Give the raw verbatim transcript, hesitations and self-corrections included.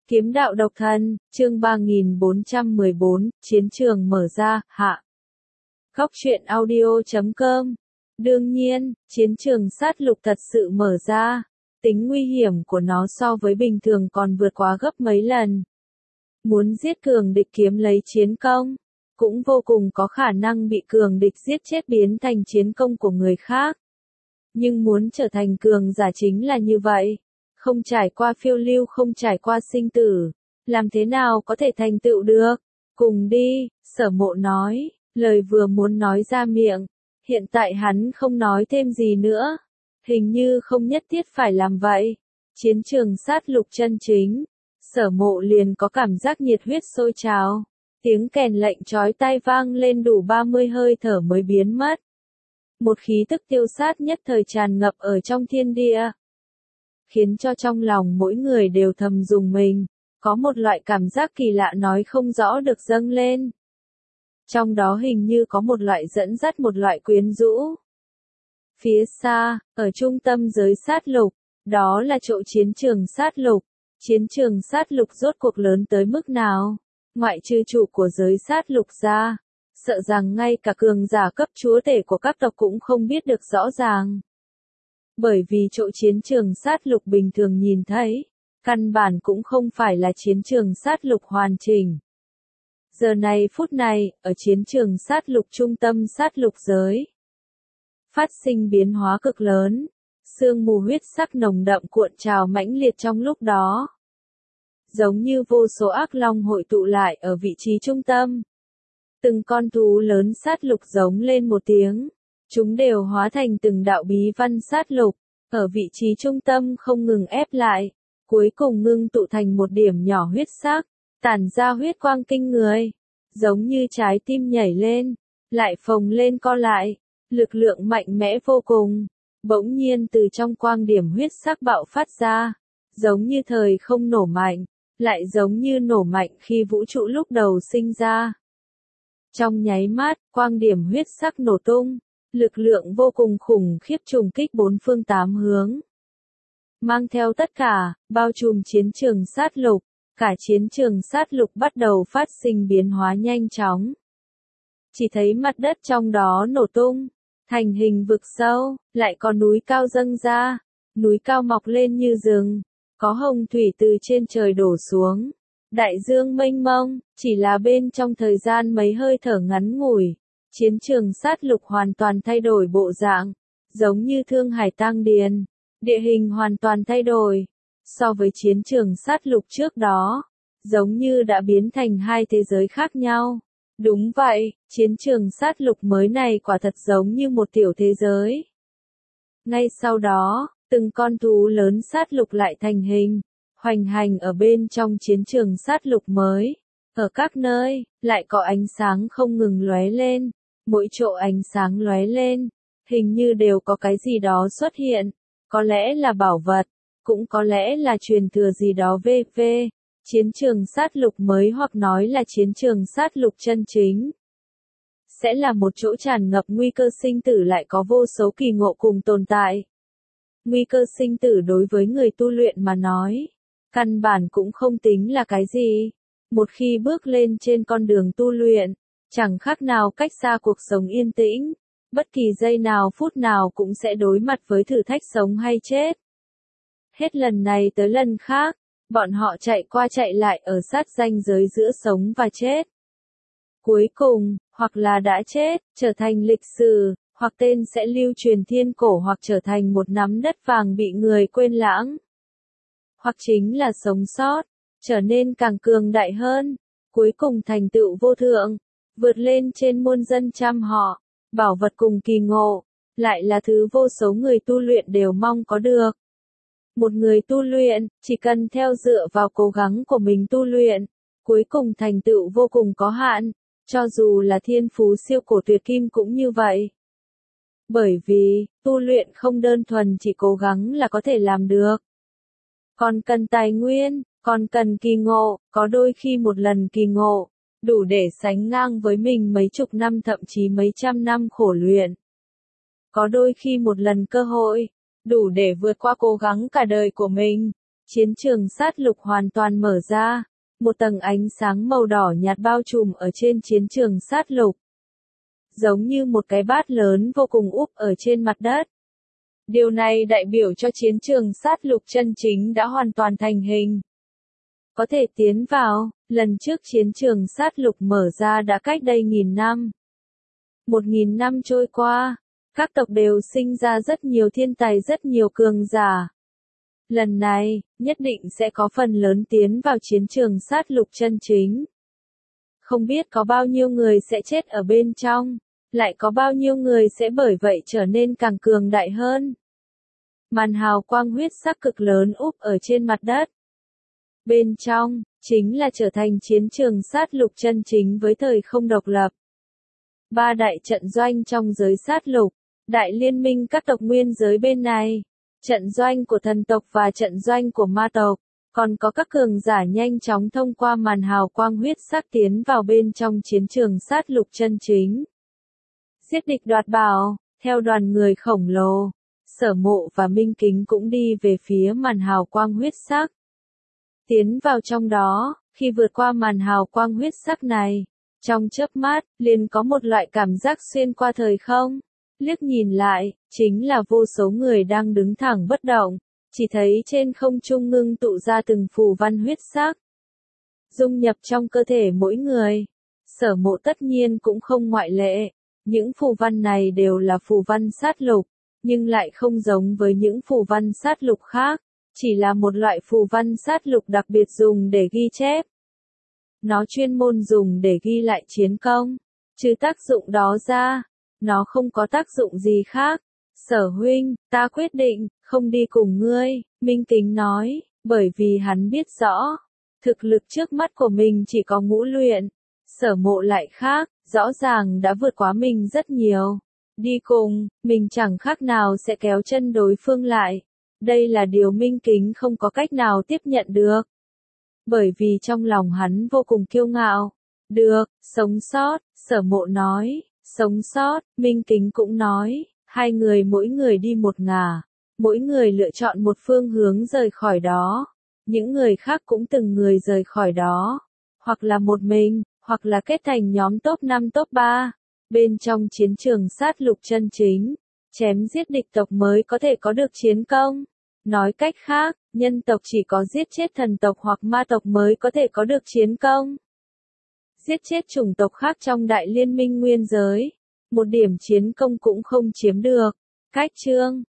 Kiếm đạo độc thân, chương ba nghìn bốn trăm mười bốn, chiến trường mở ra, hạ. Góc truyện audio chấm com. Đương nhiên, chiến trường sát lục thật sự mở ra. Tính nguy hiểm của nó so với bình thường còn vượt quá gấp mấy lần. Muốn giết cường địch kiếm lấy chiến công, cũng vô cùng có khả năng bị cường địch giết chết biến thành chiến công của người khác. Nhưng muốn trở thành cường giả chính là như vậy. Không trải qua phiêu lưu, không trải qua sinh tử, làm thế nào có thể thành tựu được? Cùng đi, Sở Mộ nói, lời vừa muốn nói ra miệng, hiện tại hắn không nói thêm gì nữa, hình như không nhất thiết phải làm vậy. Chiến trường sát lục chân chính, Sở Mộ liền có cảm giác nhiệt huyết sôi trào, tiếng kèn lệnh chói tai vang lên đủ ba mươi hơi thở mới biến mất. Một khí tức tiêu sát nhất thời tràn ngập ở trong thiên địa, khiến cho trong lòng mỗi người đều thầm rùng mình, có một loại cảm giác kỳ lạ nói không rõ được dâng lên. Trong đó hình như có một loại dẫn dắt, một loại quyến rũ. Phía xa, ở trung tâm giới sát lục, đó là chỗ chiến trường sát lục. Chiến trường sát lục rốt cuộc lớn tới mức nào? Ngoại trừ chủ của giới sát lục ra, sợ rằng ngay cả cường giả cấp chúa tể của các tộc cũng không biết được rõ ràng. Bởi vì chỗ chiến trường sát lục bình thường nhìn thấy, căn bản cũng không phải là chiến trường sát lục hoàn chỉnh. Giờ này phút này, ở chiến trường sát lục trung tâm sát lục giới, phát sinh biến hóa cực lớn, sương mù huyết sắc nồng đậm cuộn trào mãnh liệt trong lúc đó. Giống như vô số ác long hội tụ lại ở vị trí trung tâm. Từng con thú lớn sát lục giống lên một tiếng. Chúng đều hóa thành từng đạo bí văn sát lục, ở vị trí trung tâm không ngừng ép lại, cuối cùng ngưng tụ thành một điểm nhỏ huyết sắc, tản ra huyết quang kinh người, giống như trái tim nhảy lên, lại phồng lên co lại, lực lượng mạnh mẽ vô cùng, bỗng nhiên từ trong quang điểm huyết sắc bạo phát ra, giống như thời không nổ mạnh, lại giống như nổ mạnh khi vũ trụ lúc đầu sinh ra. Trong nháy mắt, quang điểm huyết sắc nổ tung. Lực lượng vô cùng khủng khiếp trùng kích bốn phương tám hướng. Mang theo tất cả, bao trùm chiến trường sát lục, cả chiến trường sát lục bắt đầu phát sinh biến hóa nhanh chóng. Chỉ thấy mặt đất trong đó nổ tung, thành hình vực sâu, lại có núi cao dâng ra, núi cao mọc lên như rừng, có hồng thủy từ trên trời đổ xuống. Đại dương mênh mông, chỉ là bên trong thời gian mấy hơi thở ngắn ngủi. Chiến trường sát lục hoàn toàn thay đổi bộ dạng, giống như thương hải tang điền, địa hình hoàn toàn thay đổi. So với chiến trường sát lục trước đó, giống như đã biến thành hai thế giới khác nhau. Đúng vậy, chiến trường sát lục mới này quả thật giống như một tiểu thế giới. Ngay sau đó, từng con thú lớn sát lục lại thành hình, hoành hành ở bên trong chiến trường sát lục mới. Ở các nơi, lại có ánh sáng không ngừng lóe lên. Mỗi chỗ ánh sáng lóe lên, hình như đều có cái gì đó xuất hiện, có lẽ là bảo vật, cũng có lẽ là truyền thừa gì đó vv. Chiến trường sát lục mới hoặc nói là chiến trường sát lục chân chính. Sẽ là một chỗ tràn ngập nguy cơ sinh tử lại có vô số kỳ ngộ cùng tồn tại. Nguy cơ sinh tử đối với người tu luyện mà nói, căn bản cũng không tính là cái gì. Một khi bước lên trên con đường tu luyện, chẳng khác nào cách xa cuộc sống yên tĩnh, bất kỳ giây nào phút nào cũng sẽ đối mặt với thử thách sống hay chết. Hết lần này tới lần khác, bọn họ chạy qua chạy lại ở sát ranh giới giữa sống và chết. Cuối cùng, hoặc là đã chết, trở thành lịch sử, hoặc tên sẽ lưu truyền thiên cổ hoặc trở thành một nắm đất vàng bị người quên lãng. Hoặc chính là sống sót, trở nên càng cường đại hơn, cuối cùng thành tựu vô thượng. Vượt lên trên muôn dân trăm họ, bảo vật cùng kỳ ngộ, lại là thứ vô số người tu luyện đều mong có được. Một người tu luyện, chỉ cần theo dựa vào cố gắng của mình tu luyện, cuối cùng thành tựu vô cùng có hạn, cho dù là thiên phú siêu cổ tuyệt kim cũng như vậy. Bởi vì, tu luyện không đơn thuần chỉ cố gắng là có thể làm được. Còn cần tài nguyên, còn cần kỳ ngộ, có đôi khi một lần kỳ ngộ đủ để sánh ngang với mình mấy chục năm thậm chí mấy trăm năm khổ luyện. Có đôi khi một lần cơ hội, đủ để vượt qua cố gắng cả đời của mình. chiến trường sát lục hoàn toàn mở ra. Một tầng ánh sáng màu đỏ nhạt bao trùm ở trên chiến trường sát lục. Giống như một cái bát lớn vô cùng úp ở trên mặt đất. Điều này đại biểu cho chiến trường sát lục chân chính đã hoàn toàn thành hình. Có thể tiến vào, lần trước chiến trường sát lục mở ra đã cách đây nghìn năm. Một nghìn năm trôi qua, các tộc đều sinh ra rất nhiều thiên tài rất nhiều cường giả. Lần này, nhất định sẽ có phần lớn tiến vào chiến trường sát lục chân chính. Không biết có bao nhiêu người sẽ chết ở bên trong, lại có bao nhiêu người sẽ bởi vậy trở nên càng cường đại hơn. Màn hào quang huyết sắc cực lớn úp ở trên mặt đất. Bên trong, chính là trở thành chiến trường sát lục chân chính với thời không độc lập. Ba đại trận doanh trong giới sát lục, đại liên minh các tộc nguyên giới bên này, trận doanh của thần tộc và trận doanh của ma tộc, còn có các cường giả nhanh chóng thông qua màn hào quang huyết sắc tiến vào bên trong chiến trường sát lục chân chính. Giết địch đoạt bảo, theo đoàn người khổng lồ, Sở Mộ và Minh Kính cũng đi về phía màn hào quang huyết sắc. Tiến vào trong đó, khi vượt qua màn hào quang huyết sắc này, trong chớp mắt, liền có một loại cảm giác xuyên qua thời không. Liếc nhìn lại, chính là vô số người đang đứng thẳng bất động, chỉ thấy trên không trung ngưng tụ ra từng phù văn huyết sắc. Dung nhập trong cơ thể mỗi người. Sở Mộ tất nhiên cũng không ngoại lệ. Những phù văn này đều là phù văn sát lục, nhưng lại không giống với những phù văn sát lục khác, chỉ là một loại phù văn sát lục đặc biệt dùng để ghi chép. Nó chuyên môn dùng để ghi lại chiến công, trừ tác dụng đó ra, nó không có tác dụng gì khác. Sở huynh, ta quyết định, không đi cùng ngươi, Minh Kính nói, bởi vì hắn biết rõ, thực lực trước mắt của mình chỉ có ngũ luyện. Sở Mộ lại khác, rõ ràng đã vượt quá mình rất nhiều. Đi cùng, mình chẳng khác nào sẽ kéo chân đối phương lại. Đây là điều Minh Kính không có cách nào tiếp nhận được. Bởi vì trong lòng hắn vô cùng kiêu ngạo. Được, sống sót, Sở Mộ nói, sống sót, Minh Kính cũng nói, hai người mỗi người đi một ngả, mỗi người lựa chọn một phương hướng rời khỏi đó. Những người khác cũng từng người rời khỏi đó, hoặc là một mình, hoặc là kết thành nhóm top năm top ba. Bên trong chiến trường sát lục chân chính, chém giết địch tộc mới có thể có được chiến công. Nói cách khác, nhân tộc chỉ có giết chết thần tộc hoặc ma tộc mới có thể có được chiến công. Giết chết chủng tộc khác trong đại liên minh nguyên giới, một điểm chiến công cũng không chiếm được. Cách chương